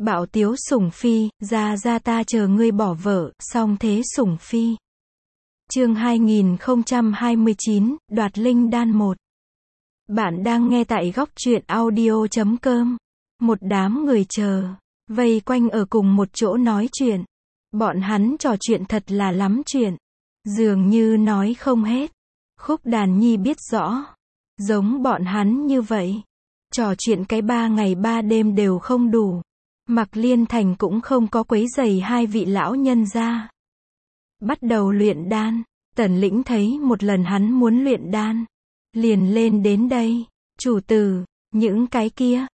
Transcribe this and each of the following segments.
Bạo tiếu sủng phi, ra ta chờ ngươi bỏ vợ, song thế sủng phi. Chương 2029, đoạt linh đan 1. Bạn đang nghe tại góc truyện audio.com. Một đám người chờ, vây quanh ở cùng một chỗ nói chuyện. Bọn hắn trò chuyện thật là lắm chuyện. Dường như nói không hết. Khúc Đàn Nhi biết rõ. Giống bọn hắn như vậy. Trò chuyện cái 3 ngày 3 đêm đều không đủ. Mạc Liên Thành cũng không có quấy rầy hai vị lão nhân ra. Bắt đầu luyện đan. Tần Lĩnh thấy một lần hắn muốn luyện đan. Liền lên đến đây. Chủ tử, những cái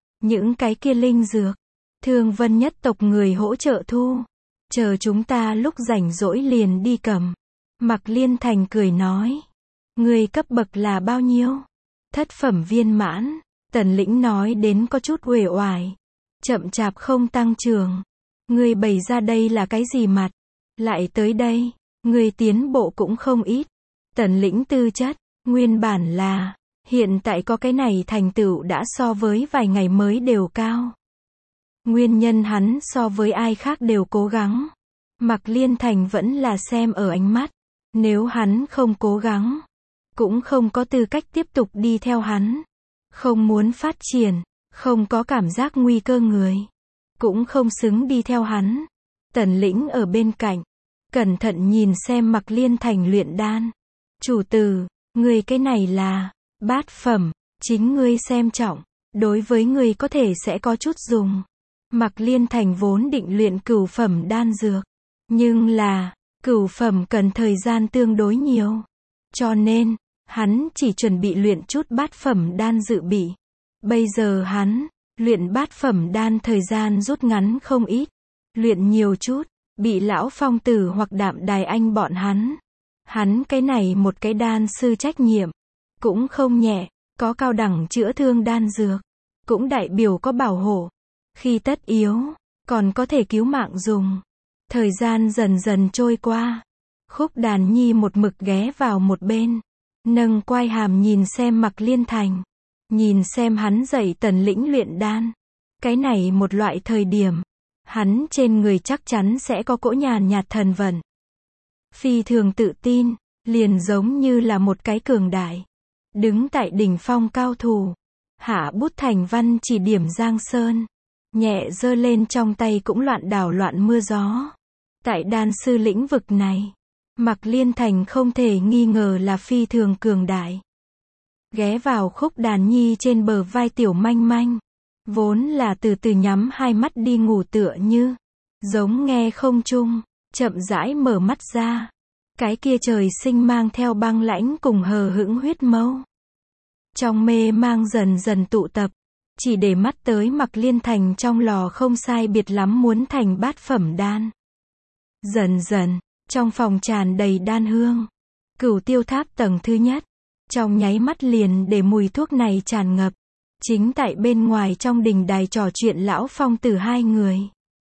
kia linh dược. Thương Vân nhất tộc người hỗ trợ thu. Chờ chúng ta lúc rảnh rỗi liền đi cầm. Mạc Liên Thành cười nói. Người cấp bậc là bao nhiêu? Thất phẩm viên mãn. Tần Lĩnh nói đến có chút uể oải. Chậm chạp không tăng trưởng. Người bày ra đây là cái gì mặt? Lại tới đây. Người tiến bộ cũng không ít. Tần Lĩnh tư chất. Nguyên bản là. Hiện tại có cái này thành tựu đã so với vài ngày mới đều cao. Nguyên nhân hắn so với ai khác đều cố gắng. Mạc Liên Thành vẫn là xem ở ánh mắt. Nếu hắn không cố gắng. Cũng không có tư cách tiếp tục đi theo hắn. Không muốn phát triển. Không có cảm giác nguy cơ người. Cũng không xứng đi theo hắn. Tần Lĩnh ở bên cạnh. Cẩn thận nhìn xem Mạc Liên Thành luyện đan. Chủ tử, người cái này là bát phẩm. Chính ngươi xem trọng. Đối với ngươi có thể sẽ có chút dùng. Mạc Liên Thành vốn định luyện cửu phẩm đan dược. Nhưng là, cửu phẩm cần thời gian tương đối nhiều. Cho nên, hắn chỉ chuẩn bị luyện chút bát phẩm đan dự bị. Bây giờ hắn, luyện bát phẩm đan thời gian rút ngắn không ít. Luyện nhiều chút, bị lão Phong Tử hoặc Đạm Đài Anh bọn hắn. Hắn cái này một cái đan sư trách nhiệm. Cũng không nhẹ, có cao đẳng chữa thương đan dược. Cũng đại biểu có bảo hộ. Khi tất yếu, còn có thể cứu mạng dùng. Thời gian dần dần trôi qua. Khúc Đàn Nhi một mực ghé vào một bên. Nâng quai hàm nhìn xem Mạc Liên Thành. Nhìn xem hắn dạy Tần Lĩnh luyện đan. Cái này một loại thời điểm. Hắn trên người chắc chắn sẽ có cỗ nhàn nhạt thần vận. Phi thường tự tin. Liền giống như là một cái cường đại. Đứng tại đỉnh phong cao thủ. Hạ bút thành văn chỉ điểm Giang Sơn. Nhẹ giơ lên trong tay cũng loạn đảo loạn mưa gió. Tại đan sư lĩnh vực này. Mạc Liên Thành không thể nghi ngờ là phi thường cường đại. Ghé vào Khúc Đàn Nhi trên bờ vai Tiểu Manh Manh. Vốn là từ từ nhắm hai mắt đi ngủ tựa như. Giống nghe không trung. Chậm rãi mở mắt ra. Cái kia trời sinh mang theo băng lãnh cùng hờ hững huyết mâu. Trong mê mang dần dần tụ tập. Chỉ để mắt tới Mạc Liên Thành trong lò không sai biệt lắm muốn thành bát phẩm đan. Dần dần, trong phòng tràn đầy đan hương. Cửu Tiêu Tháp tầng thứ nhất. Trong nháy mắt liền để mùi thuốc này tràn ngập. Chính tại bên ngoài trong đình đài trò chuyện lão Phong Tử hai người.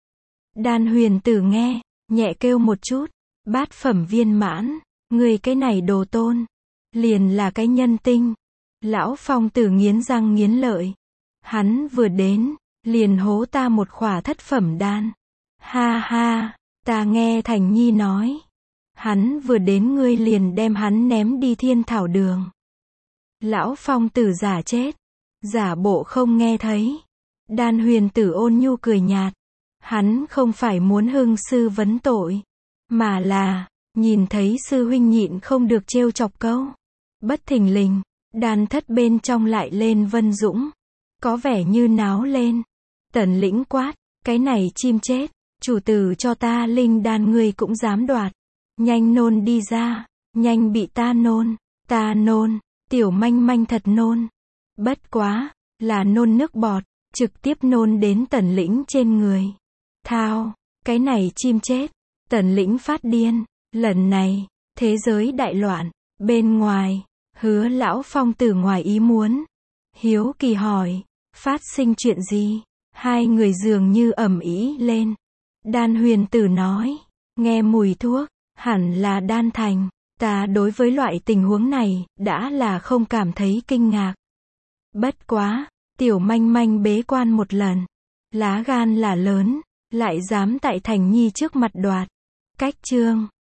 Đan Huyền Tử nghe, nhẹ kêu một chút. Bát phẩm viên mãn, người cái này đồ tôn. Liền là cái nhân tinh. Lão Phong Tử nghiến răng nghiến lợi. Hắn vừa đến, liền hố ta một khỏa thất phẩm đan. Ha ha, ta nghe Thành Nhi nói. Hắn vừa đến ngươi liền đem hắn ném đi Thiên Thảo Đường. Lão Phong Tử giả chết. Giả bộ không nghe thấy. Đan Huyền Tử ôn nhu cười nhạt. Hắn không phải muốn hưng sư vấn tội. Mà là, nhìn thấy sư huynh nhịn không được trêu chọc câu. Bất thình lình, đan thất bên trong lại lên Vân Dũng. Có vẻ như náo lên. Tần Lĩnh quát, cái này chim chết. Chủ tử cho ta linh đan ngươi cũng dám đoạt. Nhanh nôn đi ra. Nhanh bị ta nôn. Ta nôn. Tiểu Manh Manh thật nôn. Bất quá, là nôn nước bọt. Trực tiếp nôn đến Tần Lĩnh trên người. Thao, cái này chim chết. Tần Lĩnh phát điên. Lần này, thế giới đại loạn. Bên ngoài, Hứa lão Phong Tử ngoài ý muốn. Hiếu kỳ hỏi, phát sinh chuyện gì? Hai người dường như ầm ĩ lên. Đan Huyền Tử nói, nghe mùi thuốc, hẳn là đan thành. Ta đối với loại tình huống này, đã là không cảm thấy kinh ngạc. Bất quá, Tiểu Manh Manh bế quan một lần. Lá gan là lớn, lại dám tại Thành Nhi trước mặt đoạt. Cách chương